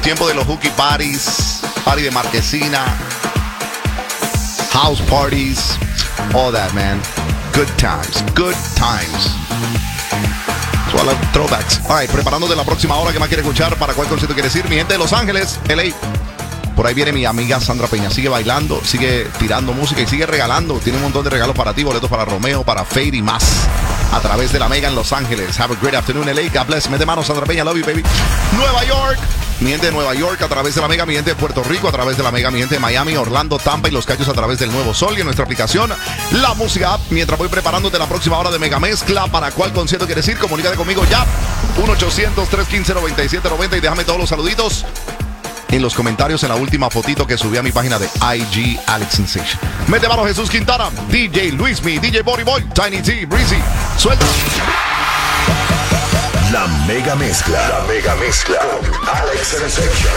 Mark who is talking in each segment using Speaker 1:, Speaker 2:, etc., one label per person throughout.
Speaker 1: tiempo de los hooky parties, party de marquesina, house parties, all that, man. Good times, good times. So, I love throwbacks. All right, preparándote la próxima hora. ¿Qué más quiere escuchar? ¿Para cuál concierto quiere ir? Mi gente de Los Ángeles, LA. Por ahí viene mi amiga Sandra Peña. Sigue bailando, sigue tirando música y sigue regalando. Tiene un montón de regalos para ti, boletos para Romeo, para Fade y más. A través de la Mega en Los Ángeles. Have a great afternoon, LA. God bless. Mete mano, Sandra Peña. Love you, baby. Nueva York. Mi gente de Nueva York a través de la Mega. Mi gente de Puerto Rico a través de la Mega. Mi gente de Miami, Orlando, Tampa y Los Cayos a través del Nuevo Sol y en nuestra aplicación La Música App. Mientras voy preparándote la próxima hora de Mega Mezcla. ¿Para cuál concierto quieres ir? Comunícate conmigo ya. 1-800-315-9790 y déjame todos los saluditos en los comentarios en la última fotito que subí a mi página de IG Alex Sensation. Mete mano, Jesús Quintana, DJ Luismi, DJ Body Boy, Tiny T, Breezy. Suelta.
Speaker 2: La Mega Mezcla. La Mega Mezcla. Con Alex Sensation.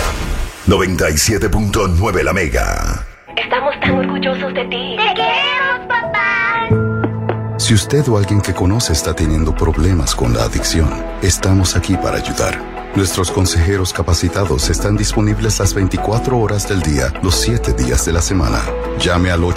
Speaker 2: 97.9 La Mega.
Speaker 3: Estamos tan orgullosos de ti.
Speaker 4: ¡Te queremos, papá!
Speaker 5: Si usted o alguien que conoce está teniendo problemas con la adicción, estamos aquí para ayudar. Nuestros consejeros capacitados están disponibles las 24 horas del día, los 7 días de la semana. Llame al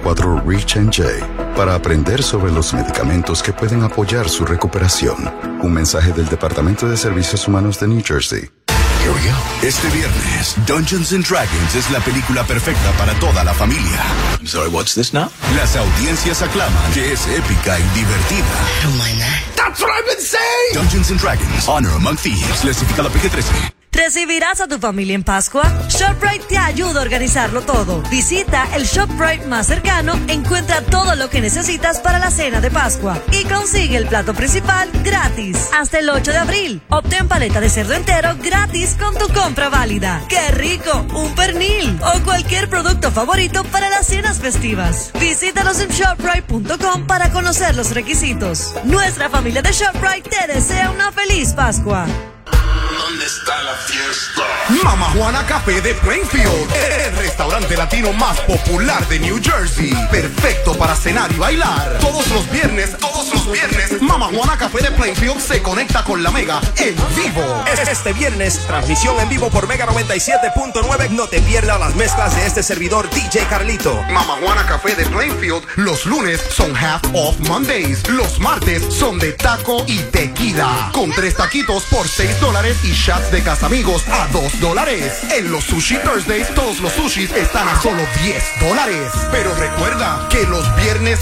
Speaker 5: 844-REACH-NJ para aprender sobre los medicamentos que pueden apoyar su recuperación. Un mensaje del Departamento de Servicios Humanos de New Jersey.
Speaker 2: Here we go. Este viernes, Dungeons and Dragons es la película perfecta para toda la familia.
Speaker 6: I'm sorry, what's this now?
Speaker 2: Las audiencias aclaman que es épica y divertida.
Speaker 6: I don't mind that.
Speaker 2: That's what I've been saying! Dungeons and Dragons, Honor Among Thieves, clasificada PG-13.
Speaker 7: ¿Recibirás a tu familia en Pascua? ShopRite te ayuda a organizarlo todo. Visita el ShopRite más cercano, encuentra todo lo que necesitas para la cena de Pascua y consigue el plato principal gratis. Hasta el 8 de abril, obtén paleta de cerdo entero gratis con tu compra válida. ¡Qué rico! Un pernil o cualquier producto favorito para las cenas festivas. Visítanos en ShopRite.com para conocer los requisitos. Nuestra familia de ShopRite te desea una feliz Pascua.
Speaker 2: ¿Dónde está la fiesta?
Speaker 8: Mama Juana Café de Plainfield, el restaurante latino más popular de New Jersey. Perfecto para cenar y bailar. Todos los viernes, Mama Juana Café de Plainfield se conecta con la Mega en vivo.
Speaker 9: Este viernes, transmisión en vivo por Mega 97.9. No te pierdas las mezclas de este servidor DJ Carlito.
Speaker 8: Mama Juana Café de Plainfield, los lunes son half off Mondays. Los martes son de taco y tequila. Con 3 taquitos por $6 y shots de Casamigos a $2. En los Sushi Thursdays, todos los sushis están a solo $10. Pero recuerda que los viernes,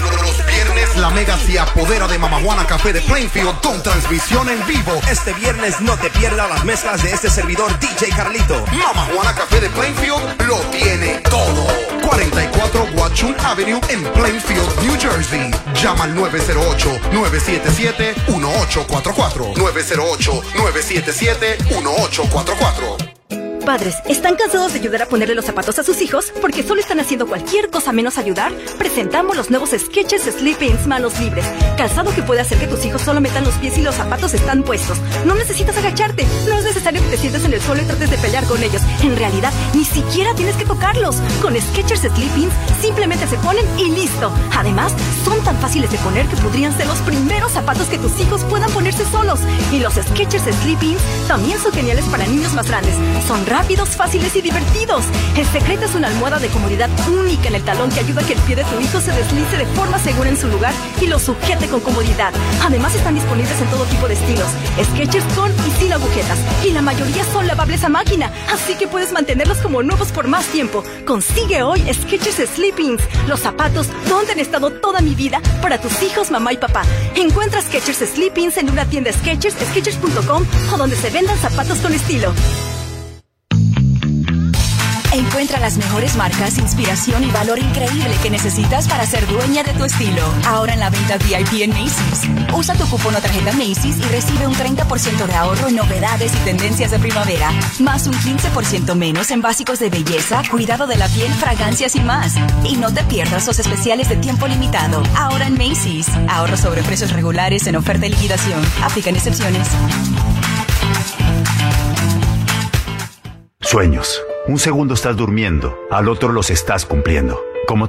Speaker 8: la Mega se apodera de Mama Juana Café de Plainfield con transmisión en vivo.
Speaker 9: Este viernes no te pierdas las mezclas de este servidor DJ Carlito.
Speaker 8: Mama Juana Café de Plainfield lo tiene todo. 44 Watchung Avenue en Plainfield, New Jersey. Llama al 908-977-1844. 908-977-1844.
Speaker 10: Padres, ¿están cansados de ayudar a ponerle los zapatos a sus hijos? Porque solo están haciendo cualquier cosa menos ayudar. Presentamos los nuevos Skechers Slip-ins manos libres. Calzado que puede hacer que tus hijos solo metan los pies y los zapatos están puestos. No necesitas agacharte. No es necesario que te sientes en el suelo y trates de pelear con ellos. En realidad, ni siquiera tienes que tocarlos. Con Skechers Slip-ins simplemente se ponen y listo. Además, son tan fáciles de poner que podrían ser los primeros zapatos que tus hijos puedan ponerse solos. Y los Skechers Slip-ins también son geniales para niños más grandes. Son rápidos, fáciles y divertidos. El secreto es una almohada de comodidad única en el talón que ayuda a que el pie de tu hijo se deslice de forma segura en su lugar y lo sujete con comodidad. Además están disponibles en todo tipo de estilos. Skechers con y sin agujetas. Y la mayoría son lavables a máquina, así que puedes mantenerlos como nuevos por más tiempo. Consigue hoy Skechers Slip-ins, los zapatos donde han estado toda mi vida para tus hijos, mamá y papá. Encuentra Skechers Slip-ins en una tienda Skechers, Skechers.com o donde se vendan zapatos con estilo.
Speaker 11: Encuentra las mejores marcas, inspiración y valor increíble que necesitas para ser dueña de tu estilo. Ahora en la venta VIP en Macy's. Usa tu cupón o tarjeta Macy's y recibe un 30% de ahorro en novedades y tendencias de primavera. Más un 15% menos en básicos de belleza, cuidado de la piel, fragancias y más. Y no te pierdas los especiales de tiempo limitado. Ahora en Macy's. Ahorro sobre precios regulares en oferta y liquidación. Aplican excepciones.
Speaker 12: Sueños. Un segundo estás durmiendo, al otro los estás cumpliendo. Como tú.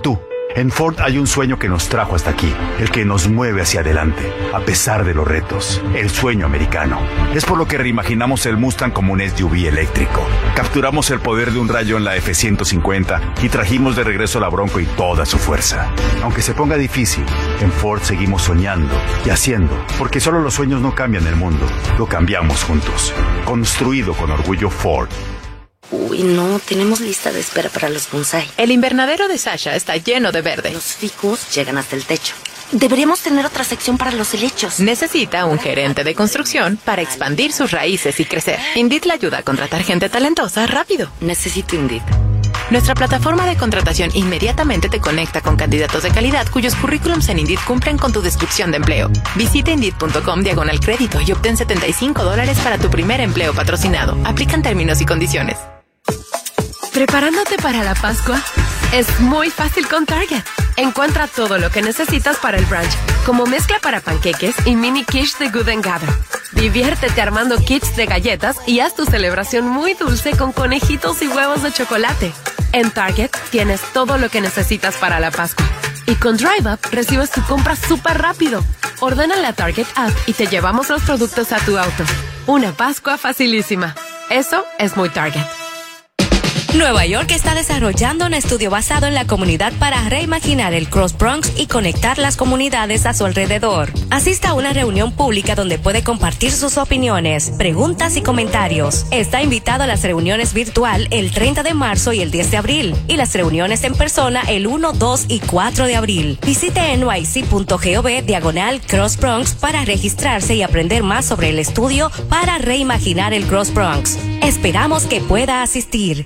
Speaker 12: En Ford hay un sueño que nos trajo hasta aquí, el que nos mueve hacia adelante, a pesar de los retos, el sueño americano. Es por lo que reimaginamos el Mustang como un SUV eléctrico. Capturamos el poder de un rayo en la F-150 y trajimos de regreso la Bronco y toda su fuerza. Aunque se ponga difícil, en Ford seguimos soñando y haciendo, porque solo los sueños no cambian el mundo, lo cambiamos juntos. Construido con orgullo Ford.
Speaker 13: Uy, no, tenemos lista de espera para los bonsai.
Speaker 14: El invernadero de Sasha está lleno de verde.
Speaker 13: Los ficus llegan hasta el techo. Deberíamos tener otra sección para los helechos.
Speaker 14: Necesita un gerente de construcción para expandir sus raíces y crecer. Indeed le ayuda a contratar gente talentosa rápido.
Speaker 13: Necesito Indeed.
Speaker 14: Nuestra plataforma de contratación inmediatamente te conecta con candidatos de calidad cuyos currículums en Indeed cumplen con tu descripción de empleo. Visita Indeed.com/crédito y obtén $75 para tu primer empleo patrocinado. Aplican términos y condiciones.
Speaker 15: ¿Preparándote para la Pascua? Es muy fácil con Target. Encuentra todo lo que necesitas para el brunch, como mezcla para panqueques y mini quiche de Good & Gather. Diviértete armando kits de galletas y haz tu celebración muy dulce con conejitos y huevos de chocolate. En Target tienes todo lo que necesitas para la Pascua. Y con Drive Up recibes tu compra súper rápido. Ordena la Target App y te llevamos los productos a tu auto. Una Pascua facilísima. Eso es muy Target.
Speaker 16: Nueva York está desarrollando un estudio basado en la comunidad para reimaginar el Cross Bronx y conectar las comunidades a su alrededor. Asista a una reunión pública donde puede compartir sus opiniones, preguntas y comentarios. Está invitado a las reuniones virtual el 30 de marzo y el 10 de abril y las reuniones en persona el 1, 2 y 4 de abril. Visite nyc.gov/Cross Bronx para registrarse y aprender más sobre el estudio para reimaginar el Cross Bronx. Esperamos que pueda asistir.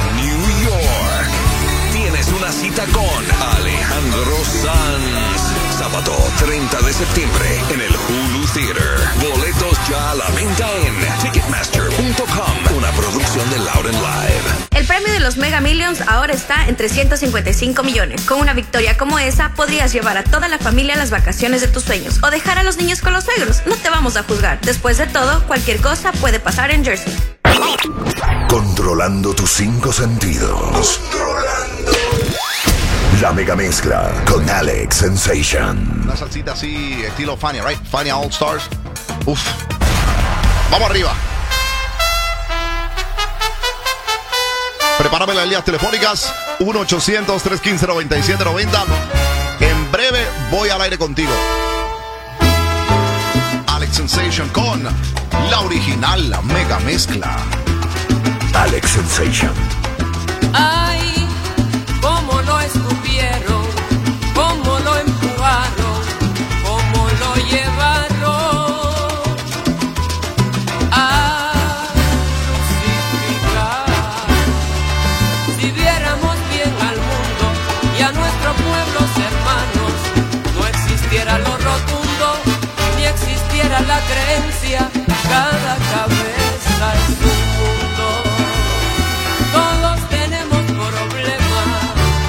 Speaker 17: Una cita con Alejandro Sanz. Sábado 30 de septiembre en el Hulu Theater. Boletos ya a la venta en Ticketmaster.com. Una producción de Loud & Live.
Speaker 18: El premio de los Mega Millions ahora está en 355 millones. Con una victoria como esa, podrías llevar a toda la familia a las vacaciones de tus sueños o dejar a los niños con los suegros. No te vamos a juzgar. Después de todo, cualquier cosa puede pasar en Jersey.
Speaker 2: Controlando tus 5 sentidos. La mega mezcla con Alex Sensation.
Speaker 1: Una salsita así, estilo Fania, right? Fania All Stars. Uf. Vamos arriba. Prepárame las líneas telefónicas. 1-800-315-9790. En breve voy al aire contigo. Alex Sensation con la original, la mega mezcla.
Speaker 2: Alex Sensation.
Speaker 19: Ay, cómo lo escupieron, cómo lo empujaron, cómo lo llevaron a crucificar. Si viéramos bien al mundo y a nuestros pueblos hermanos, no existiera lo rotundo, ni existiera la creencia, cada cabeza es un mundo. Todos tenemos problemas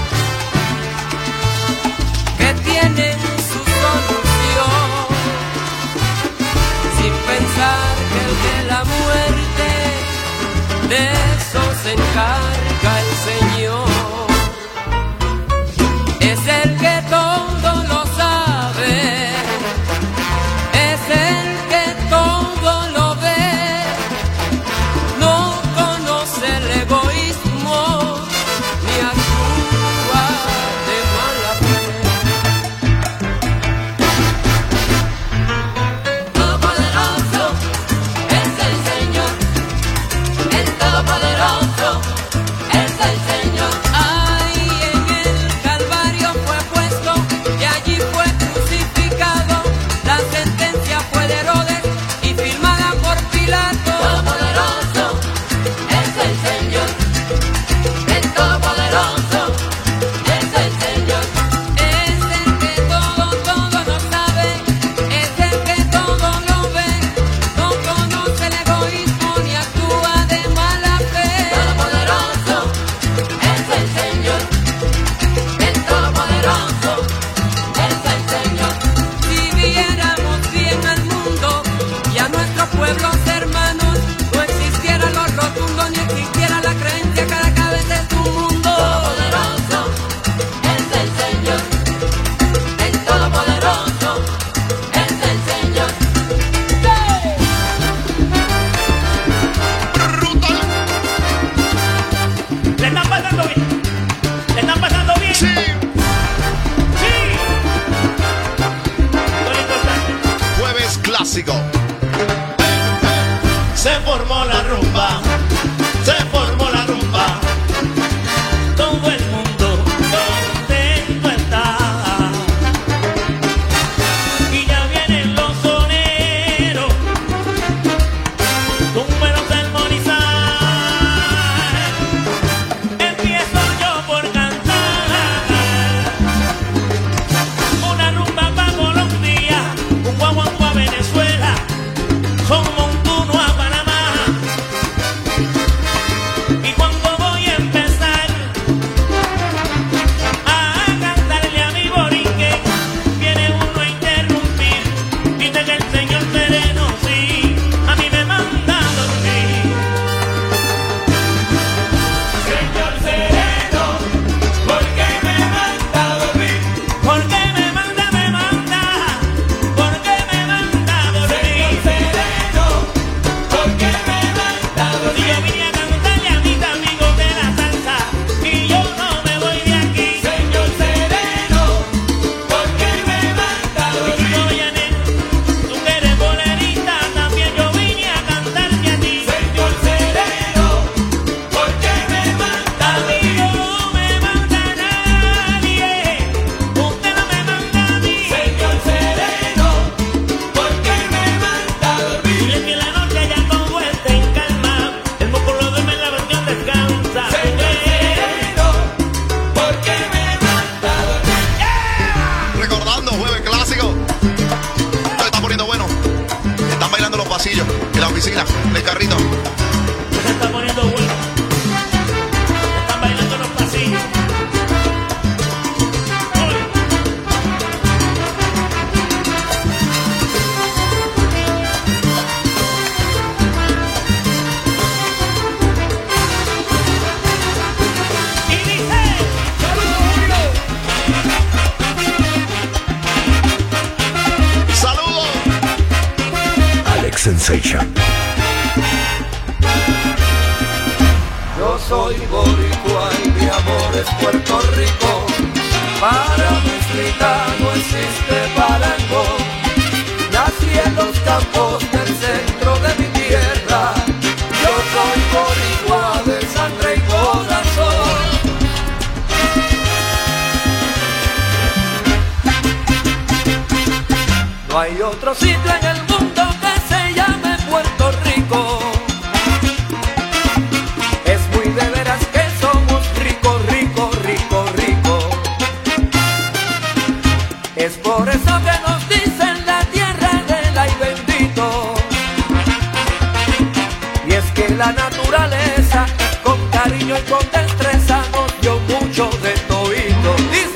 Speaker 19: que tienen su solución, sin pensar que el de la muerte, de eso se encarga el Señor. Es el que todo lo sabe, es el que todo lo ve, no conoce el egoísmo ni actúa de mala fe. Todopoderoso es el Señor, el Todopoderoso
Speaker 1: de carrito.
Speaker 20: Se está poniendo bueno. Se están bailando en los pasillos.
Speaker 17: Sensation.
Speaker 19: Yo soy boricua y mi amor es Puerto Rico. Para Meslita no existe parangón. Nací en los campos del centro de mi tierra. Yo soy boricua de sangre y corazón. No hay otro sitio en el mundo que se llame Puerto Rico. Es muy de veras que somos rico, rico, rico, rico. Es por eso que nos dicen la tierra del ay bendito. Y es que la naturaleza con cariño y con destreza nos dio mucho de todito. Dice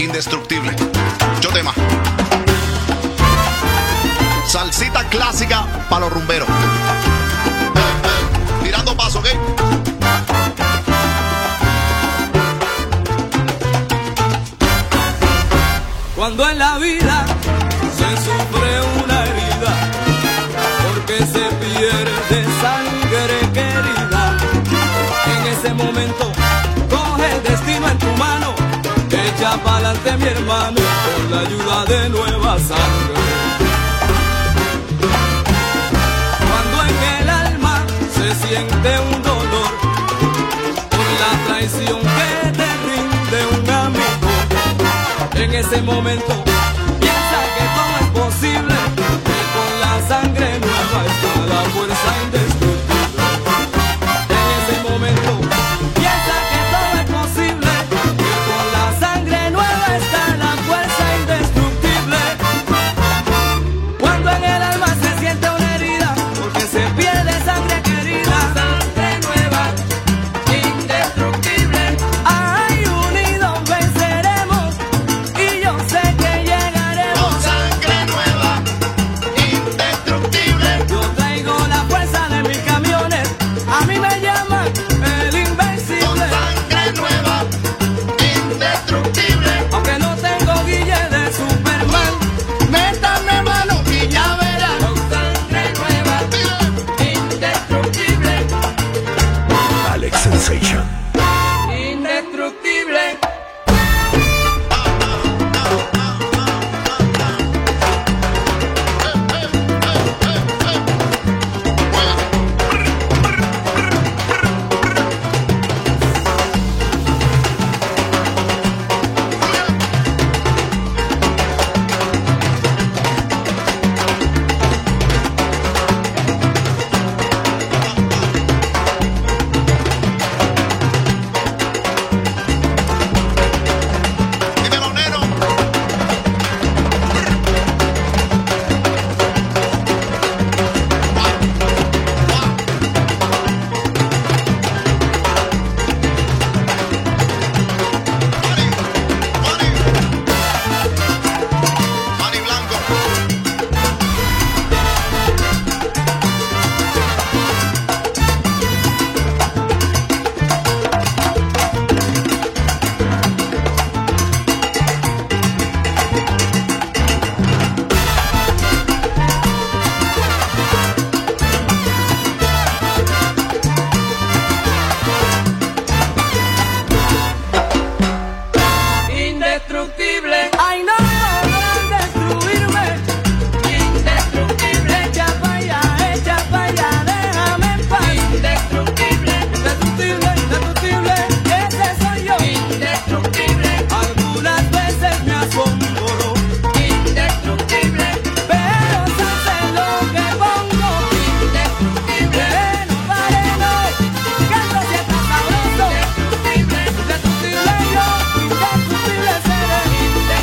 Speaker 1: indestructible. Yo tema. Salsita clásica para los rumberos. Tirando paso, ¿ok?
Speaker 19: Cuando en la vida se sufre una herida, porque se pierde sangre querida, en ese momento coge el destino en tu mano, echa pa'lante mi hermano, con la ayuda de nueva sangre. Cuando en el alma se siente un dolor por la traición que te rinde un amigo, en ese momento piensa que todo es posible, que con la sangre nueva está la fuerza indestructible. En ese momento piensa que todo es posible, que con la sangre nueva está la fuerza indestructible. Cuando en el alma se siente una herida, porque se pierde sangre querida, sangre nueva, indestructible. Ay, unidos venceremos, y yo sé que llegaremos. Con sangre nueva, indestructible. Yo traigo la fuerza de mis camiones, a mí me llaman el invencible. Con sangre nueva, indestructible. Aunque no tengo guille de Superman, métame mano y ya verás. Con sangre nueva, indestructible.
Speaker 17: Alex Sensation.
Speaker 19: Indestructible. Indestructible. Ay, no podrán destruirme. Indestructible. Echa pa' allá, déjame en paz. Indestructible. Indestructible, indestructible. Ese soy yo. Indestructible. Algunas veces me asombro. Indestructible. Pero sé lo que pongo. Indestructible. No pare, no. Canto si está sabroso. Indestructible. Indestructible yo. Indestructible seré.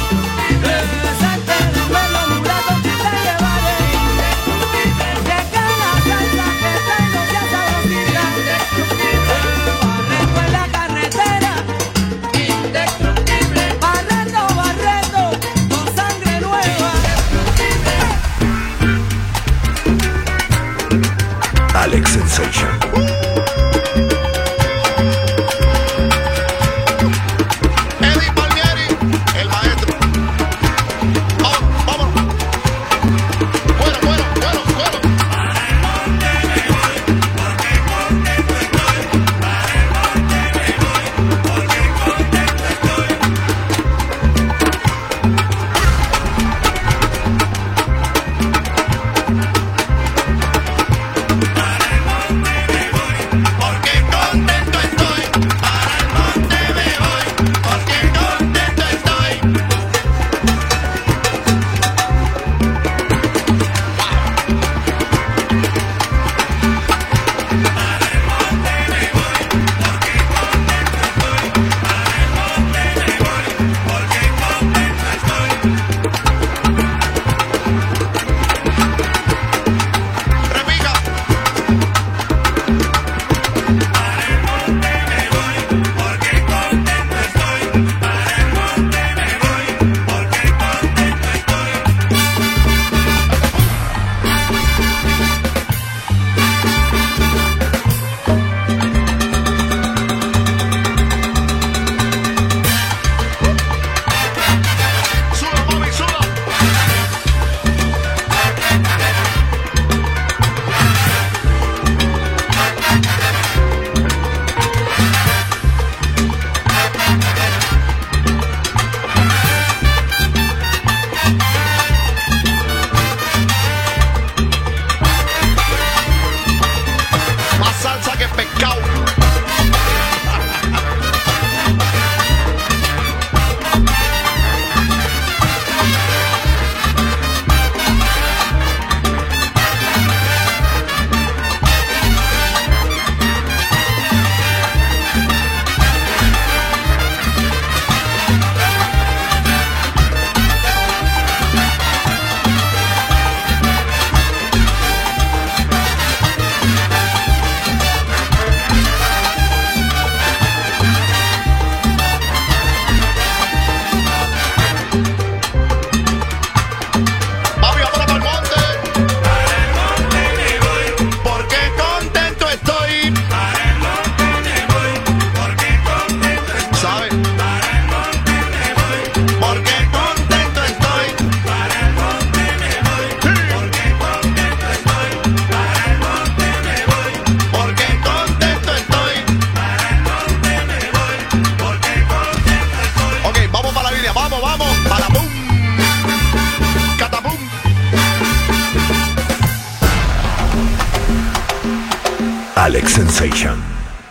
Speaker 12: Alex Sensation.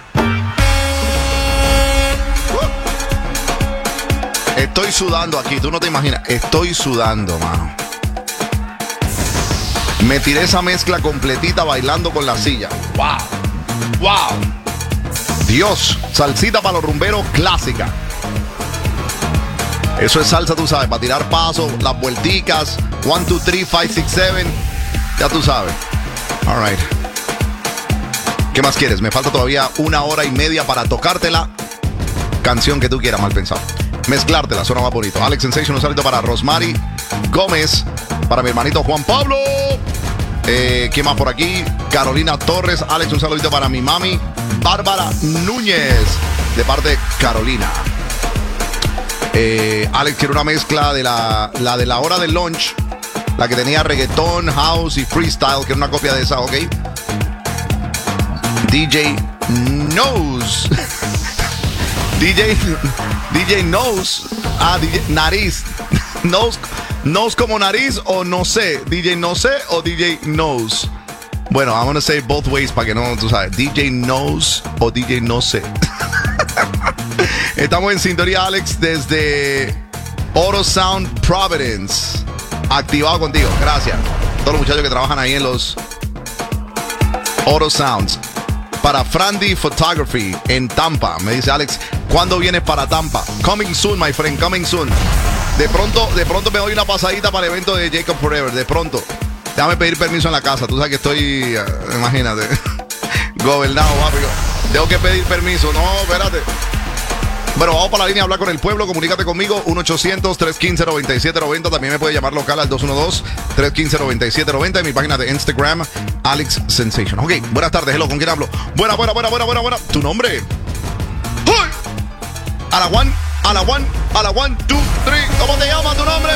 Speaker 1: Estoy sudando aquí, tú no te imaginas. Estoy sudando, mano. Me tiré esa mezcla completita bailando con la silla. ¡Wow! ¡Wow! Dios, salsita para los rumberos clásica. Eso es salsa, tú sabes, para tirar pasos, las vuelticas. 1, 2, 3, 5, 6, 7. Ya tú sabes. All right. ¿Qué más quieres? Me falta todavía 1 hora y media para tocártela. Canción que tú quieras, mal pensado. Mezclártela, suena más bonito. Alex Sensation, un saludo para Rosmary Gómez, para mi hermanito Juan Pablo. ¿Quién más por aquí? Carolina Torres. Alex, un saludito para mi mami Bárbara Núñez, de parte de Carolina. Alex quiere una mezcla de la de la hora del lunch, la que tenía reggaetón, house y freestyle, que era una copia de esa, ¿ok? DJ Knows. DJ Knows. DJ Nariz. Knows como nariz o no sé. DJ no sé o DJ Knows. Bueno, I'm gonna say both ways para que no, tú sabes. DJ Knows o DJ no sé. Estamos en sintonía, Alex, desde Auto Sound Providence. Activado contigo, gracias. Todos los muchachos que trabajan ahí en los Auto Sounds. Para Frandy Photography en Tampa. Me dice Alex, ¿cuándo vienes para Tampa? Coming soon, my friend, coming soon. De pronto me doy una pasadita para el evento de Jacob Forever. De pronto. Déjame pedir permiso en la casa. Tú sabes que estoy, imagínate, gobernado, papi. Tengo que pedir permiso. No, espérate. Bueno, vamos para la línea a hablar con el pueblo. Comunícate conmigo, 1-800-315-9790. También me puede llamar local al 212-315-9790. En mi página de Instagram, Alex Sensation. Ok, buenas tardes. Hello, ¿con quién hablo? Buena. ¿Tu nombre? ¡Uy! A la one, 2, 3. ¿Cómo te llamas, tu nombre?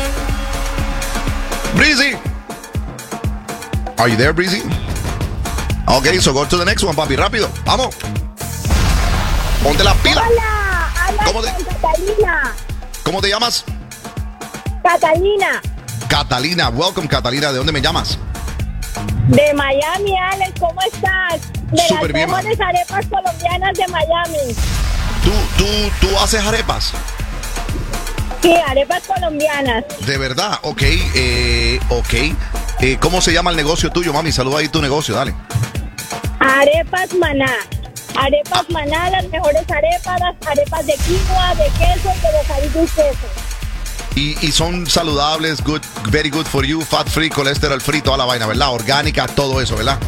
Speaker 1: Breezy. Are you there, Breezy? Ok, so go to the next one, papi. Rápido. Vamos. Ponte las pilas.
Speaker 4: Hola, Catalina.
Speaker 1: ¿Cómo te llamas?
Speaker 4: Catalina.
Speaker 1: Catalina, welcome, Catalina. ¿De dónde me llamas?
Speaker 4: De Miami, Alex, ¿cómo estás? De
Speaker 1: Súper
Speaker 4: las
Speaker 1: bien,
Speaker 4: mejores arepas colombianas de Miami.
Speaker 1: ¿Tú haces arepas?
Speaker 4: Sí, arepas colombianas.
Speaker 1: De verdad, ok. ¿Cómo se llama el negocio tuyo, mami? Saluda ahí tu negocio, dale.
Speaker 4: Arepas Maná. Arepas Maná, las mejores arepas, las arepas de quinoa, de queso, de bocadillo y queso.
Speaker 1: Y son saludables, good, very good for you, fat free, colesterol free, toda la vaina, ¿verdad? Orgánica, todo eso, ¿verdad?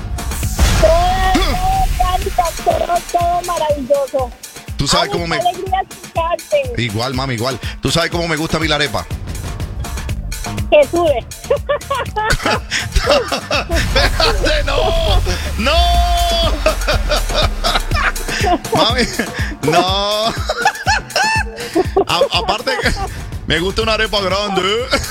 Speaker 4: Todo maravilloso.
Speaker 1: Tú sabes cómo me...
Speaker 4: alegría escucharte.
Speaker 1: Igual, mami, igual. Tú sabes cómo me gusta a mí la arepa.
Speaker 4: Que sube.
Speaker 1: Espérate, no. Mami, no. Aparte que me gusta una arepa grande.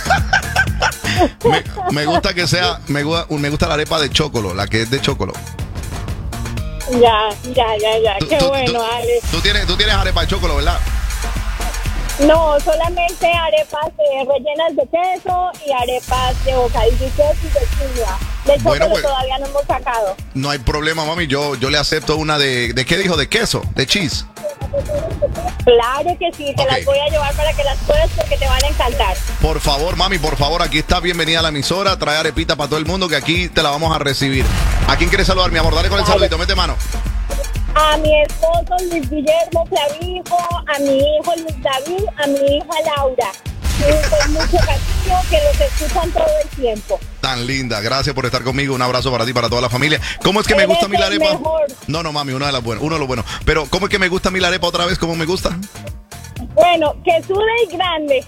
Speaker 1: Me gusta que sea, me gusta la arepa de chocolo, la que es de chocolo.
Speaker 4: Ya. Qué bueno, Alex.
Speaker 1: Tú tienes arepa de chocolo, ¿verdad?
Speaker 4: No, solamente arepas rellenas de queso y arepas de bocadillo y queso y de quinoa. De chocolo pues, todavía no hemos sacado.
Speaker 1: No hay problema, mami. Yo le acepto una ¿de qué dijo? ¿De queso? ¿De cheese?
Speaker 4: Claro que sí, te las voy a llevar para que las pruebes porque te van a encantar.
Speaker 1: Por favor, mami, por favor, aquí está bienvenida a la emisora. Trae arepita para todo el mundo que aquí te la vamos a recibir. ¿A quién quieres saludar, mi amor? Dale con el saludito, mete mano.
Speaker 4: A mi esposo Luis Guillermo Clavijo, a mi hijo Luis David, a mi hija Laura. Con mucho cariño, que los escuchan todo el tiempo.
Speaker 1: Tan linda, gracias por estar conmigo. Un abrazo para ti, para toda la familia. ¿Cómo es que me gusta a mí la arepa?
Speaker 4: Mejor.
Speaker 1: No, mami, uno de los buenos. Pero ¿cómo es que me gusta a mí la arepa otra vez? ¿Cómo me gusta?
Speaker 4: Bueno, que sude y grande.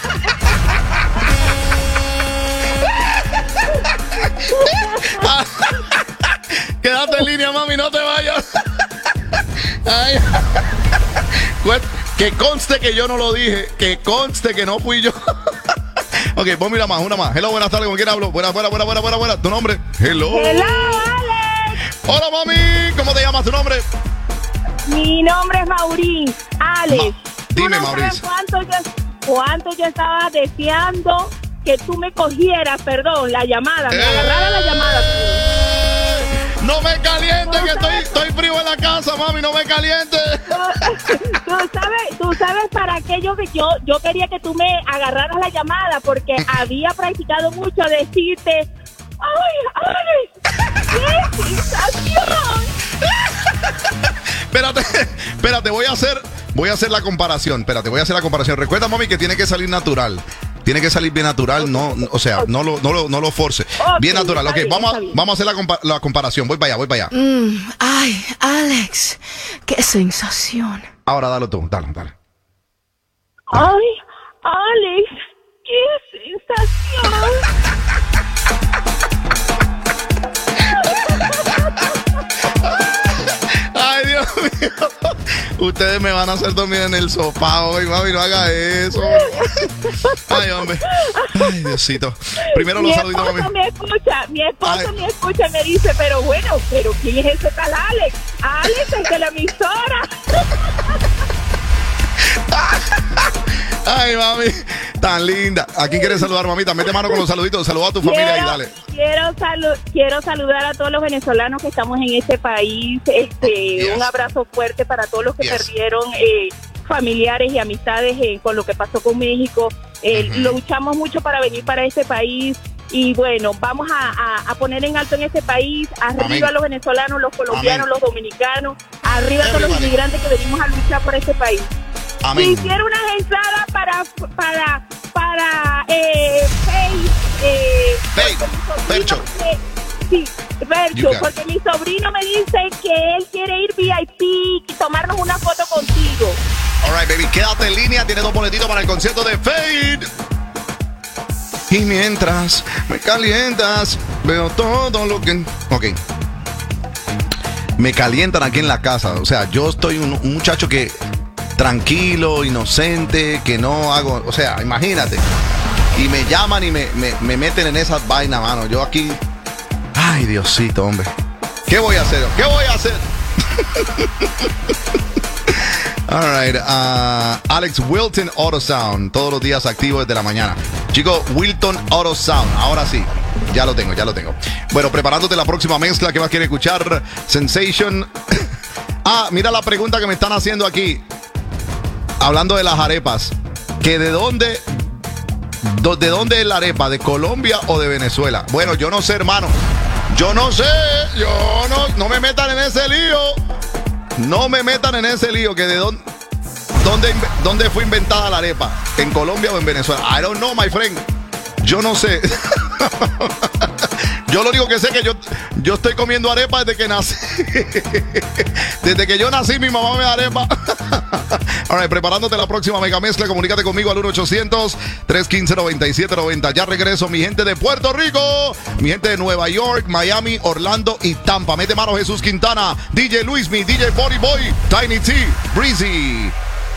Speaker 1: Quédate en línea, mami, no te vayas. Ay. Que conste que yo no lo dije. Que conste que no fui yo. Ok, ponme una más. Hello, buenas tardes, ¿con quién hablo? Buena. ¿Tu nombre? Hello,
Speaker 4: Alex.
Speaker 1: Hola, mami. ¿Cómo te llamas? ¿Tu nombre?
Speaker 4: Mi nombre es Maurice. Alex.
Speaker 1: Dime, Maurice.
Speaker 4: ¿Cuánto yo estaba deseando que tú me cogieras, la llamada? Me agarrara la llamada.
Speaker 1: No me caliente, que estoy frío en la casa, mami, no me caliente.
Speaker 4: Tú sabes para qué yo quería que tú me agarraras la llamada, porque había practicado mucho decirte, ¡ay, Alex! ¡Qué sensación!
Speaker 1: Espérate, voy a hacer la comparación. Recuerda, mami, que tiene que salir natural. Tiene que salir bien natural, no lo force. Bien natural. Ok, vamos a hacer la comparación. Voy para allá.
Speaker 11: Ay, Alex, qué sensación.
Speaker 1: Ahora dale tú, dale.
Speaker 4: Ay, Alex, qué sensación.
Speaker 1: Ay, Dios mío. Ustedes me van a hacer dormir en el sofá hoy, mami, no haga eso. Ay, hombre. Ay, Diosito. Primero los saluditos, mami.
Speaker 4: Mi esposo me escucha y me dice, pero ¿quién es ese tal Alex? Alex, el de la emisora.
Speaker 1: Ay, mami, tan linda. ¿A quién quieres saludar, mamita? Mete mano con los saluditos. Saluda a tu familia y dale.
Speaker 4: Quiero saludar a todos los venezolanos que estamos en este país. Un abrazo fuerte para todos los que perdieron familiares y amistades con lo que pasó con México. Luchamos mucho para venir para este país. Y bueno, vamos a poner en alto en este país, arriba los venezolanos, los colombianos, los dominicanos, arriba todos los inmigrantes que venimos a luchar por este país.
Speaker 1: Amén.
Speaker 4: Quisiera unas entradas para
Speaker 1: Percho.
Speaker 4: Sí, Percho, porque mi sobrino me dice que él quiere ir VIP y tomarnos una foto contigo.
Speaker 1: Alright, baby, quédate en línea, tienes 2 boletitos para el concierto de Fade. Y mientras me calientas, veo todo lo que... Ok. Me calientan aquí en la casa. O sea, yo estoy un muchacho que... tranquilo, inocente, que no hago... O sea, imagínate. Y me llaman y me meten en esas vainas, mano. Yo aquí... Ay, Diosito, hombre. ¿Qué voy a hacer? All right. Alex Wilton Auto Sound. Todos los días activo desde la mañana. Chicos, Wilton Auto Sound. Ahora sí. Ya lo tengo. Bueno, preparándote la próxima mezcla que vas a querer escuchar. Sensation. Mira la pregunta que me están haciendo aquí. Hablando de las arepas. ¿Que de dónde es la arepa? ¿De Colombia o de Venezuela? Bueno, yo no sé, hermano. Yo no sé. No me metan en ese lío. No me metan en ese lío. Que de dónde fue inventada la arepa. ¿En Colombia o en Venezuela? I don't know, my friend. Yo no sé. Yo lo único que sé es que yo estoy comiendo arepa desde que nací. Desde que yo nací, mi mamá me da arepa. All right, preparándote la próxima mega mezcla, comunícate conmigo al 1-800-315-9790. Ya regreso, mi gente de Puerto Rico, mi gente de Nueva York, Miami, Orlando y Tampa. Mete mano Jesús Quintana, DJ Luismi, DJ Body Boy, Tiny T, Breezy.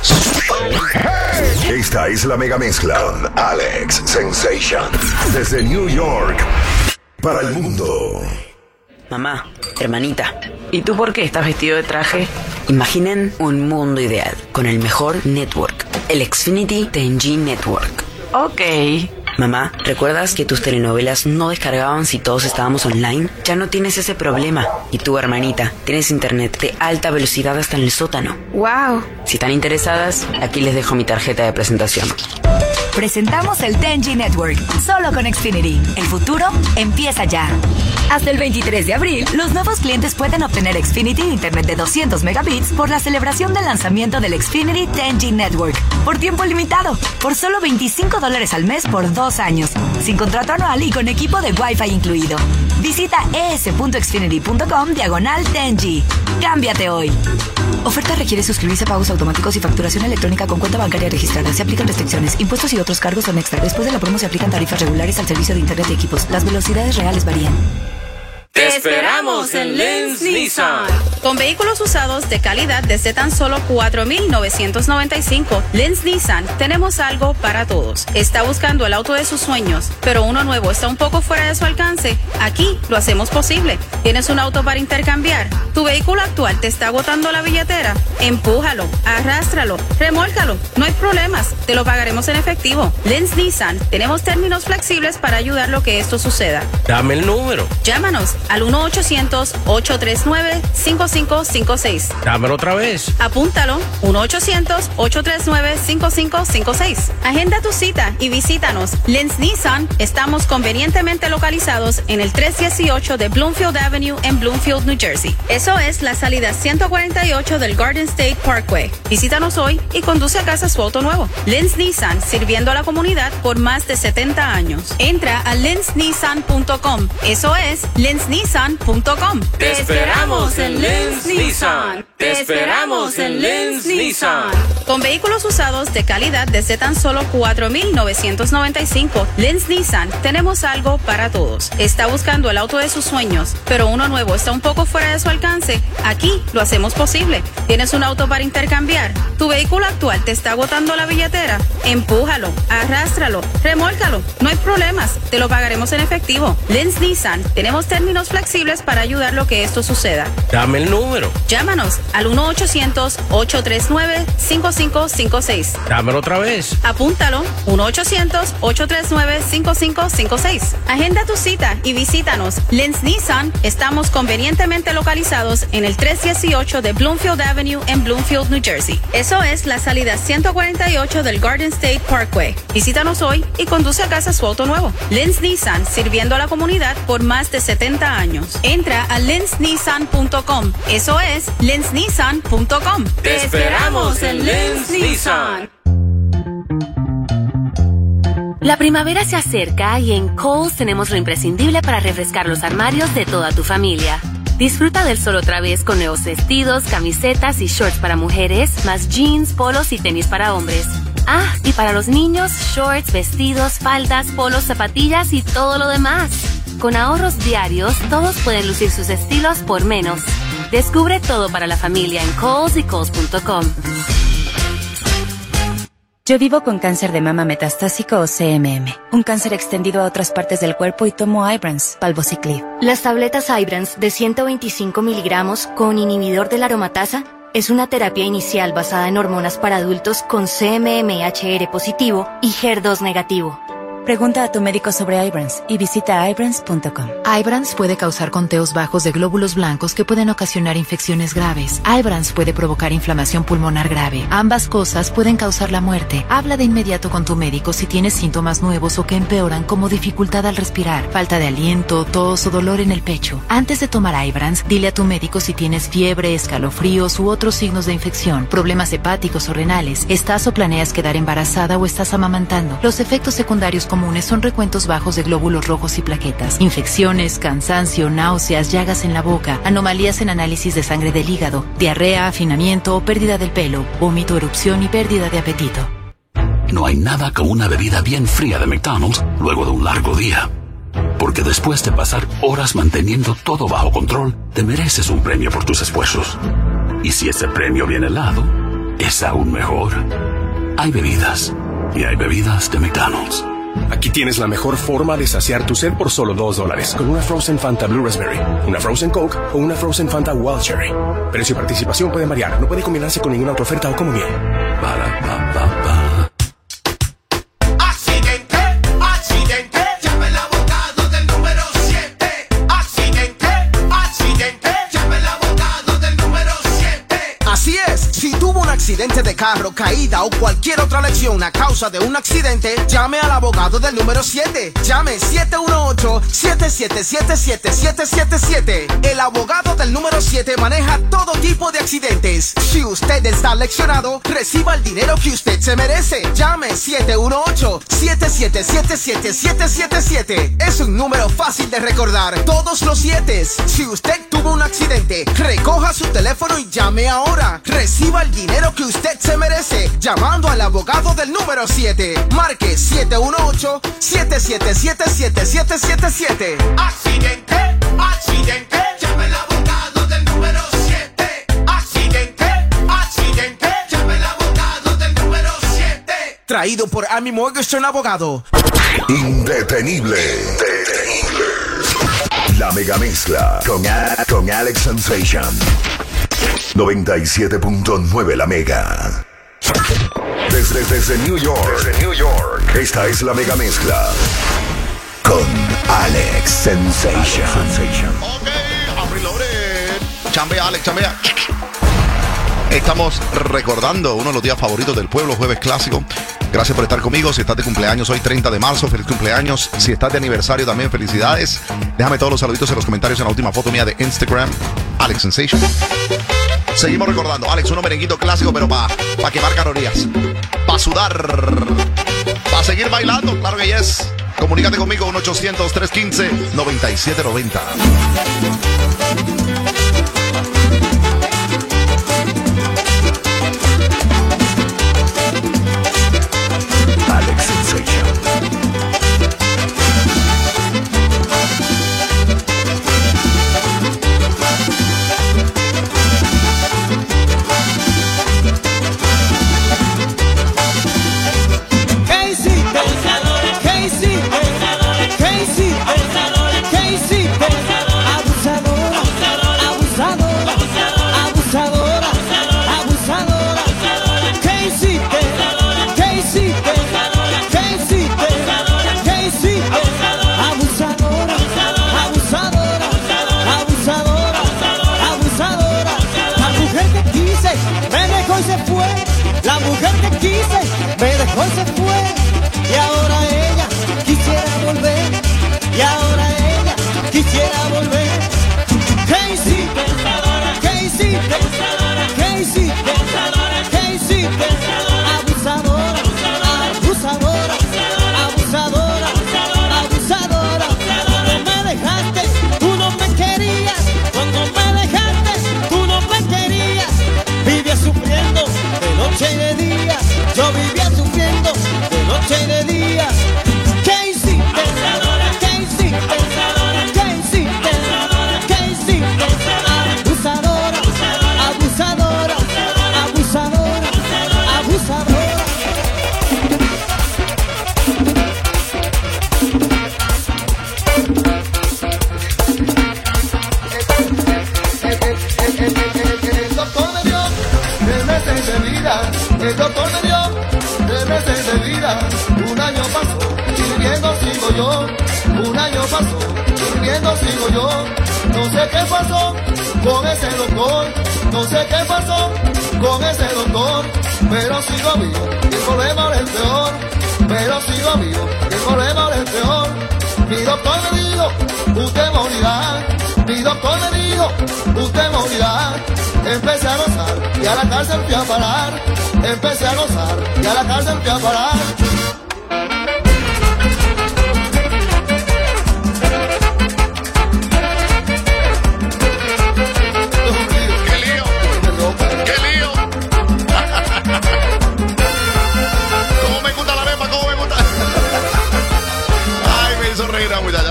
Speaker 2: Esta es la mega mezcla con Alex Sensation. Desde New York para el mundo.
Speaker 21: Mamá, hermanita, ¿y tú por qué estás vestido de traje? Imaginen un mundo ideal con el mejor network, el Xfinity 10G Network. Ok. Mamá, ¿recuerdas que tus telenovelas no descargaban si todos estábamos online? Ya no tienes ese problema. Y tú, hermanita, tienes internet de alta velocidad hasta en el sótano. ¡Wow! Si están interesadas, aquí les dejo mi tarjeta de presentación.
Speaker 11: Presentamos el 10G Network, solo con Xfinity. El futuro empieza ya. Hasta el 23 de abril, los nuevos clientes pueden obtener Xfinity Internet de 200 megabits por la celebración del lanzamiento del Xfinity 10G Network. Por tiempo limitado, por solo $25 al mes por 2 años. Sin contrato anual y con equipo de Wi-Fi incluido. Visita es.xfinity.com/10G. Cámbiate hoy. Oferta requiere suscribirse a pagos automáticos y facturación electrónica con cuenta bancaria registrada. Se aplican restricciones. Impuestos y otros cargos son extra. Después de la promo se aplican tarifas regulares al servicio de internet de equipos. Las velocidades reales varían.
Speaker 22: ¡Te esperamos en Lens Nissan!
Speaker 23: Con vehículos usados de calidad desde tan solo $4,995. Lens Nissan, tenemos algo para todos. ¿Está buscando el auto de sus sueños, pero uno nuevo está un poco fuera de su alcance? Aquí lo hacemos posible. ¿Tienes un auto para intercambiar? ¿Tu vehículo actual te está agotando la billetera? Empújalo, arrástralo, remólcalo. No hay problemas, te lo pagaremos en efectivo. Lens Nissan, tenemos términos flexibles para ayudar a que esto suceda.
Speaker 22: Dame el número.
Speaker 23: Llámanos al al 1-800-839-5556.
Speaker 3: Dámelo otra vez.
Speaker 23: Apúntalo, 1-800-839-5556. Agenda tu cita y visítanos. Lens Nissan, estamos convenientemente localizados en el 318 de Bloomfield Avenue en Bloomfield, New Jersey. Eso es la salida 148 del Garden State Parkway. Visítanos hoy y conduce a casa su auto nuevo. Lens Nissan, sirviendo a la comunidad por más de 70 años. Entra a lensnissan.com. Eso es lensnissan.com.
Speaker 22: Te esperamos en Lens Nissan. Te esperamos en Lens Nissan.
Speaker 23: Con vehículos usados de calidad desde tan solo $4,995, Lens Nissan tenemos algo para todos. ¿Está buscando el auto de sus sueños, pero uno nuevo está un poco fuera de su alcance? Aquí lo hacemos posible. ¿Tienes un auto para intercambiar? ¿Tu vehículo actual te está agotando la billetera? Empújalo, arrástralo, remólcalo. No hay problemas, te lo pagaremos en efectivo. Lens Nissan, tenemos términos flexibles para ayudar a que esto suceda.
Speaker 3: Dame el número.
Speaker 23: Llámanos al 1-800-839-5556.
Speaker 3: Dámelo otra vez.
Speaker 23: Apúntalo, 1-800-839-5556. Agenda tu cita y visítanos. Lens Nissan, estamos convenientemente localizados en el 318 de Bloomfield Avenue en Bloomfield, New Jersey. Eso es la salida 148 del Garden State Parkway. Visítanos hoy y conduce a casa su auto nuevo. Lens Nissan, sirviendo a la comunidad por más de 70 años. Entra a lensnissan.com. Eso es lensnissan.com.
Speaker 22: Te esperamos en Lens Nissan.
Speaker 16: La primavera se acerca y en Kohl's tenemos lo imprescindible para refrescar los armarios de toda tu familia. Disfruta del sol otra vez con nuevos vestidos, camisetas y shorts para mujeres, más jeans, polos y tenis para hombres. Ah, y para los niños, shorts, vestidos, faldas, polos, zapatillas y todo lo demás. Con ahorros diarios, todos pueden lucir sus estilos por menos. Descubre todo para la familia en Kohl's y Kohl's.com.
Speaker 5: Yo vivo con cáncer de mama metastásico o CMM, un cáncer extendido a otras partes del cuerpo y tomo Ibrance, Palbociclib.
Speaker 6: Las tabletas Ibrance de 125 miligramos con inhibidor de la aromatasa es una terapia inicial basada en hormonas para adultos con CMMHR positivo y HER2 negativo.
Speaker 5: Pregunta a tu médico sobre Ibrance y visita Ibrance.com.
Speaker 24: Ibrance puede causar conteos bajos de glóbulos blancos que pueden ocasionar infecciones graves. Ibrance puede provocar inflamación pulmonar grave. Ambas cosas pueden causar la muerte. Habla de inmediato con tu médico si tienes síntomas nuevos o que empeoran como dificultad al respirar, falta de aliento, tos o dolor en el pecho. Antes de tomar Ibrance, dile a tu médico si tienes fiebre, escalofríos u otros signos de infección, problemas hepáticos o renales, estás o planeas quedar embarazada o estás amamantando. Los efectos secundarios comunes son recuentos bajos de glóbulos rojos y plaquetas, infecciones, cansancio, náuseas, llagas en la boca, anomalías en análisis de sangre del hígado, diarrea, afinamiento o pérdida del pelo, vómito, erupción y pérdida de apetito.
Speaker 25: No hay nada como una bebida bien fría de McDonald's luego de un largo día. Porque después de pasar horas manteniendo todo bajo control, te mereces un premio por tus esfuerzos. Y si ese premio viene helado, es aún mejor. Hay bebidas, y hay bebidas de McDonald's.
Speaker 9: Aquí tienes la mejor forma de saciar tu sed por solo $2 con una Frozen Fanta Blue Raspberry, una Frozen Coke o una Frozen Fanta Wild Cherry. Precio y participación pueden variar, no puede combinarse con ninguna otra oferta o como bien.
Speaker 26: Accidente, accidente, llame al abogado del número 7. Accidente, accidente, llame al abogado del número 7.
Speaker 27: Así es, si tuvo un accidente de carro, caída o cualquier otra lesión a causa de un accidente, llame al abogado del número 7. Llame 718-777-7777. El abogado del número 7 maneja todo tipo de accidentes. Si usted está leccionado, reciba el dinero que usted se merece. Llame 718-777-7777. Es un número fácil de recordar. Todos los 7. Si usted tuvo un accidente, recoja su teléfono y llame ahora. Reciba el dinero que usted se merece llamando al abogado del número 7. Marque 718-777-7777.
Speaker 26: Accidente, accidente, llame al abogado del número 7. Accidente, accidente, llame al abogado del número 7.
Speaker 27: Traído por Amy Morgenstern Abogado.
Speaker 2: Indetenible. La mega mezcla con Alex Sensation. 97.9 la mega. Desde New York. Esta es la mega mezcla con Alex Sensation.
Speaker 1: Ok, reloaded. Chambea, Alex, chambea. Estamos recordando uno de los días favoritos del pueblo, Jueves Clásico. Gracias por estar conmigo. Si estás de cumpleaños hoy 30 de marzo, feliz cumpleaños. Si estás de aniversario también, felicidades. Déjame todos los saluditos en los comentarios en la última foto mía de Instagram, Alex Sensation. Seguimos recordando, Alex, unos merenguitos clásicos, pero para quemar calorías, para sudar, para seguir bailando, claro que yes. Comunícate conmigo, 1-800-315-9790.
Speaker 2: Alex Sensation.
Speaker 7: La mujer que quise me dejó y se fue. Y ahora ella quisiera volver. Y ahora ella quisiera volver. ¿Qué hiciste? ¿Qué hiciste? ¿Qué hiciste? ¿Qué hiciste? Abusadora, abusadora, abusadora, abusadora. Cuando me dejaste, tú no me querías. Cuando me dejaste, tú no me querías. Vivía sufriendo de noche y de día. Yo vivía sufriendo de noche y de día. ¿Qué hiciste? ¿Qué hiciste? ¿Qué hiciste? ¿Qué hiciste? Abusadora, abusadora, abusadora, abusadora.
Speaker 26: El doctor me dio 3 meses de vida. El doctor me dio 3 meses de vida. Un año pasó, viviendo sigo yo. Un año pasó, viviendo sigo yo. No sé qué pasó con ese doctor. No sé qué pasó con ese doctor. Pero sigo vivo, y el problema es peor. Pero sigo vivo, y el problema es peor. Mi doctor me dijo, usted morirá. Mi doctor me dijo, usted morirá. Empecé a gozar y a la cárcel fui a parar. Empecé a gozar y a la cárcel fui a parar.
Speaker 1: ¡Qué lío! ¡Qué lío! ¿Cómo me gusta la bemba? ¿Cómo me gusta? Ay, me hizo reír a muchacha.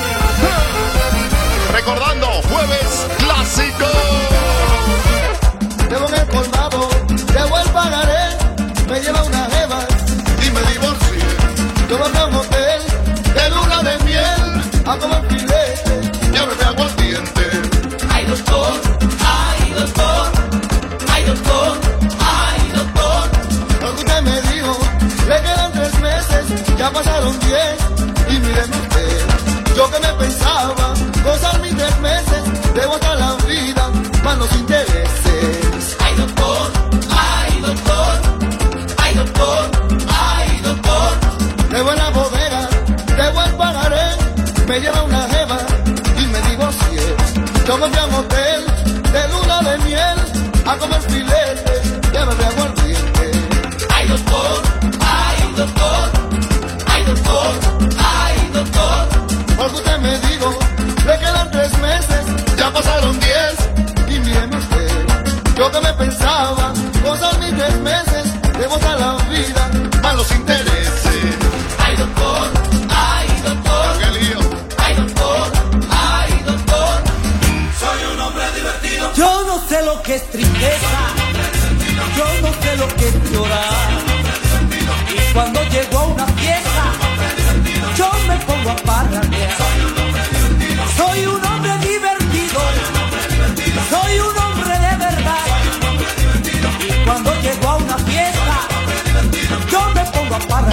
Speaker 1: Recordando, Jueves Clásico.
Speaker 26: Debo en el colmado, debo el pagaré. Me lleva una jeva y me divorcié. Yo voy a un hotel de luna de miel a comer filete y a beber aguardiente. Ay doctor, ay doctor, ay doctor, ay doctor. Lo que usted me dijo, le quedan 3 meses, ya pasaron 10. Y míreme usted, yo que me pensaba gozar mis 3 meses, debo estar la vida, más los intereses. Ay doctor, ay doctor, ay doctor, ay doctor. Debo en la bodega, debo el pagaré. Me lleva una jeva y me divorcié. Yo me fui a un hotel de luna de miel a comer filete, ya me beber aguardiente. Ay doctor, ay doctor, ay doctor, ay doctor. Porque usted me dijo, le quedan 3 meses, ya pasaron 10. Y míreme usted, yo que me pensaba gozar mis 3 meses, debo estar la vida, más los intereses. Ay doctor, ay doctor,
Speaker 1: ¡Qué lío!
Speaker 26: ay doctor, ay doctor.
Speaker 7: Soy un hombre divertido. Yo no sé lo que es tristeza. Yo no sé lo que es llorar. Y cuando llego a una fiesta, yo me pongo a parrandear. Soy un hombre divertido. Soy un hombre de verdad. Y cuando llego a una fiesta, yo me pongo a parrandear.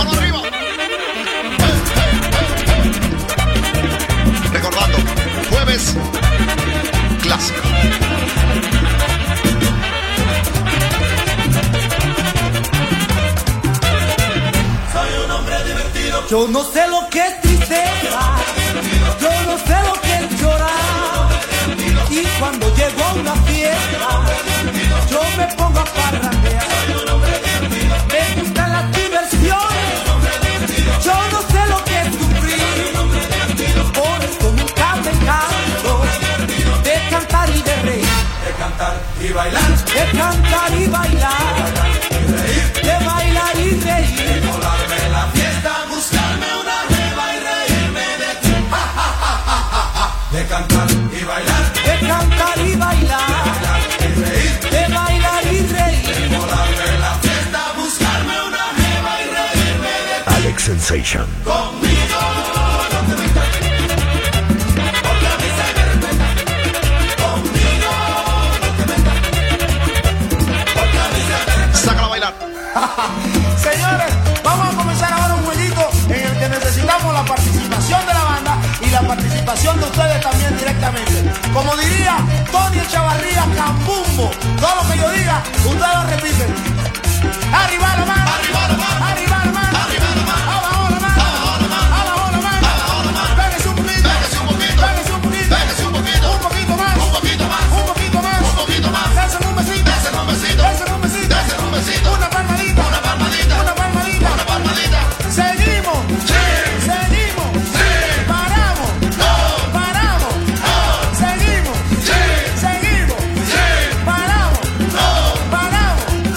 Speaker 7: Yo no sé lo que es tristeza, yo no sé lo que es llorar. Y cuando llego a una fiesta, yo me pongo a parrandear. Me gustan las diversiones, yo no sé lo que es sufrir. Por eso nunca me canso de cantar y de reír.
Speaker 19: De cantar y bailar,
Speaker 7: de cantar y bailar, de bailar y reír.
Speaker 19: De volarme la fiesta, buscarme una jeva y reírme de ti. Ja, ja, ja, ja, ja, ja. De cantar y bailar,
Speaker 7: de cantar y bailar,
Speaker 19: y reír,
Speaker 7: de bailar y reír.
Speaker 19: De volarme la fiesta, buscarme una jeva y reírme de ti.
Speaker 2: Alex Sensation.
Speaker 19: Conmigo no te metas, porque a mí se me respeta. Conmigo no te metas, porque a mí se me respeta.
Speaker 1: Sácala a bailar.
Speaker 8: Señores, vamos a comenzar ahora un jueguito en el que necesitamos la participación de la banda y la participación de ustedes también directamente. Como diría Tony Echavarría, Cambumbo, todo lo que yo diga, ustedes lo repiten. Arriba la mano, arriba la mano, arriba la mano, arriba la mano, abajo la mano, abajo la mano, abajo la mano, abajo la mano. Pégase un poquito, pégase un poquito, pégase un poquito, pégase un poquito, un poquito más, un poquito más, un poquito más, un poquito más. Desen un besito, desen un besito, desen un besito, desen un besito. Una palmadita, una palmadita, una palmadita, una palmadita. Seguimos, sí, seguimos, sí, paramos, no, paramos, no, seguimos, sí, seguimos, sí, paramos, no, paramos, no.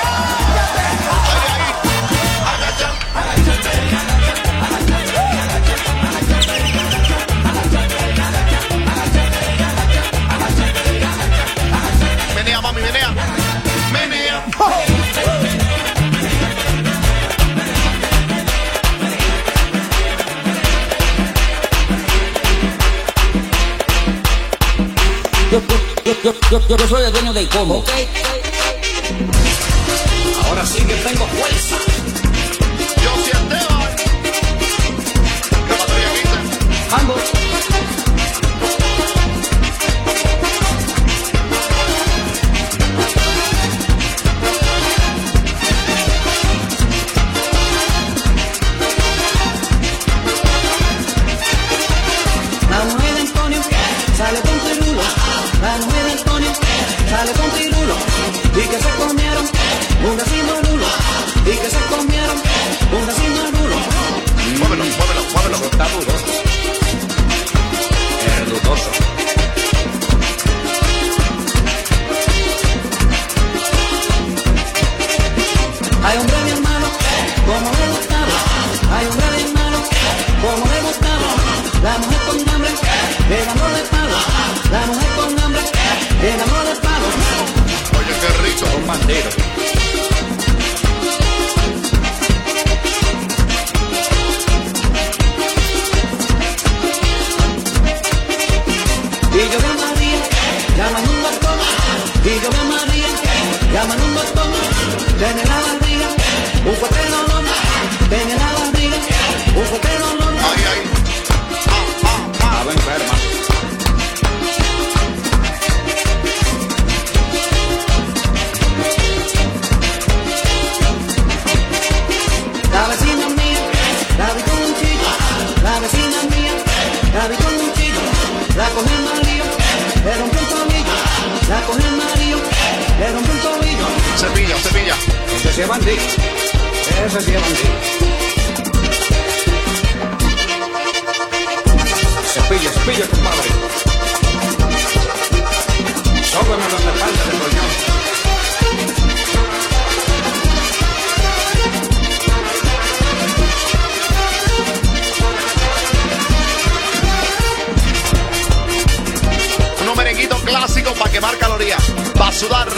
Speaker 1: Menea, mami, menea. Menea.
Speaker 10: Yo soy el dueño del combo. Okay. Ahora sí que tengo fuerza.
Speaker 1: Yo siento. ¿Qué batería viste?
Speaker 10: Jambo. La mujer de Antonio sale con Pirulo. La mujer de Antonio sale con Pirulo. Y que se comieron un racimo lulo. Y que se comieron un racimo lulo.
Speaker 1: Muévelo, muévelo, muévelo.
Speaker 10: Está dudoso. Es dudoso. Hay hombre mi hermano, como le gustaba. Hay hombre mi hermano, como le gustaba. La mujer con hambre, le ganó de palo. La mujer con hambre, le ganó de palo.
Speaker 1: Oye, qué rico.
Speaker 10: Un bandero. Y yo vi a María, llaman un doctor. Y yo vi a María, llaman un doctor. Tiene la barriga, un fuerte dolor. Tiene la barriga, un fuerte dolor.
Speaker 1: Ay, ay.
Speaker 10: Estaba enferma. La vecina mía, la vi con un chillo. La vecina mía, la vi con un chillo. La cogió el marido, le rompió un tobillo. La cogió el marido, le rompió un tobillo.
Speaker 1: Cepilla, cepilla.
Speaker 10: Ese sí es bandido. Ese sí es bandido. Cepilla, cepilla, compadre. Sóbeme los de espalda de coñón.
Speaker 1: Unos merenguitos clásicos para quemar calorías. Para sudar.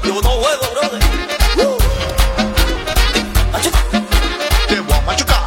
Speaker 19: yo no juego, brother.
Speaker 1: Te voy a machucar.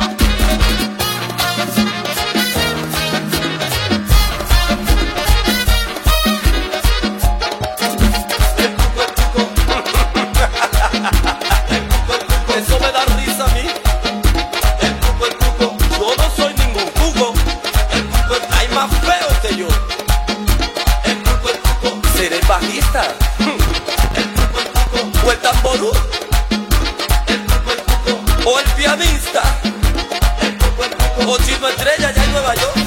Speaker 19: Eso me da risa a mí. El cuco, yo no soy ningún cuco. El cuco, hay más feo que yo. El cuco, seré bajista. El cuco, o el tamború. El cuco, o el pianista. El cuco, o Chino Estrella allá en Nueva York.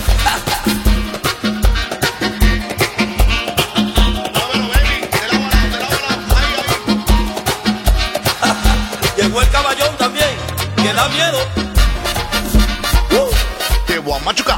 Speaker 19: Llegó el caballón también, que da miedo.
Speaker 1: Te voy a machucar.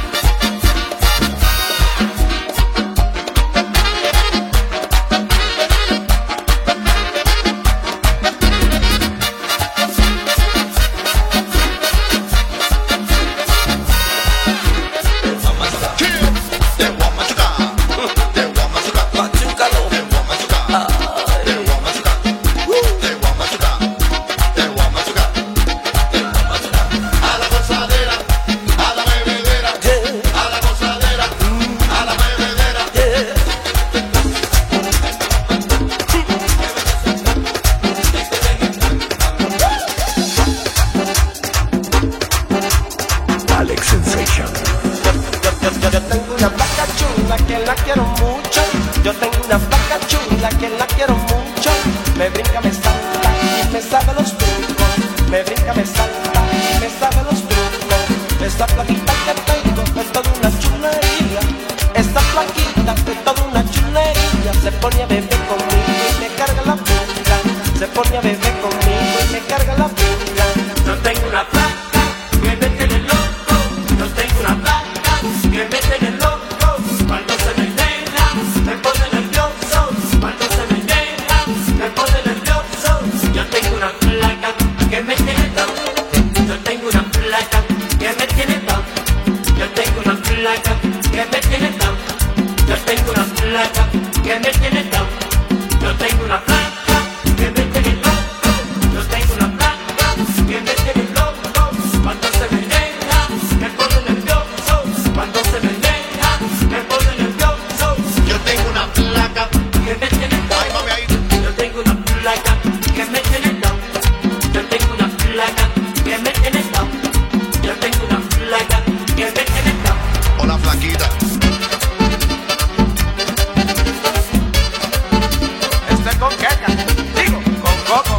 Speaker 2: Alex Sensation.
Speaker 12: Yo tengo una vaca chula que la quiero mucho. Yo tengo una vaca chula que la quiero mucho. Me brinca, me salta y me sabe los trucos. Me brinca, me salta y me sabe los trucos. Esta flaquita que tengo es toda una chulería. Esta flaquita es toda una chulería. Se pone a beber conmigo y me carga la pura. Se pone a beber conmigo y me carga la pura. Yo tengo una vaca que me tiene loco. Yo tengo una vaca que me tiene loco. Cuando se me deja, me pone nervioso. Cuando se me deja, me pone nervioso. Yo tengo una placa que me tiene down. Yo tengo una placa que me tiene down. Yo tengo una placa que me tiene down. Yo tengo una placa que me tiene down. Yo tengo una placa que me tiene loco. Yo tengo una placa que me tiene loco. Cuando se me deja, me pone nervioso. Cuando se me deja, me pone nervioso. Yo tengo una placa que me tiene down. Yo tengo una placa que me tiene down. Yo tengo una placa que me tiene down. Yo tengo una placa que me tiene down.
Speaker 1: Hola, flaquita.
Speaker 12: Estoy con queca, digo, con coco.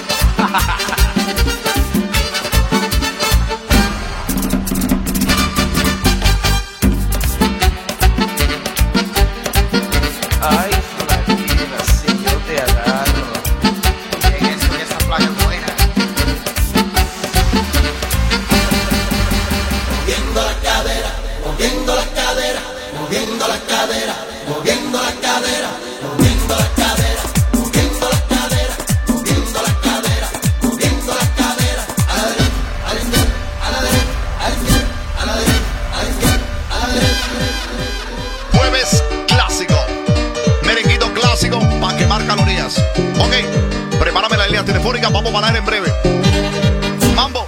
Speaker 12: Ay, flaquita, si yo te agarro. Y en eso, esa placa es buena.
Speaker 10: Moviendo la cadera, moviendo la cadera, moviendo la cadera, moviendo la cadera, moviendo la cadera, moviendo la cadera, moviendo la cadera, moviendo la cadera. A la derecha, a la izquierda, a la derecha, a la derecha, a la izquierda, a la derecha.
Speaker 1: Jueves clásico. Merenguito clásico para quemar calorías. Ok, prepárame la línea telefónica. Vamos a parar en breve. Mambo.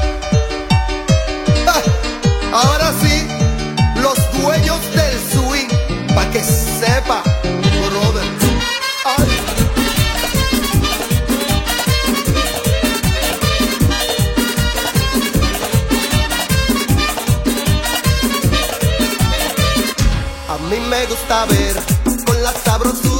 Speaker 26: Ahora sí, los dueños del swing, pa' que sepa, brother. Ay. A mí me gusta ver con la sabrosura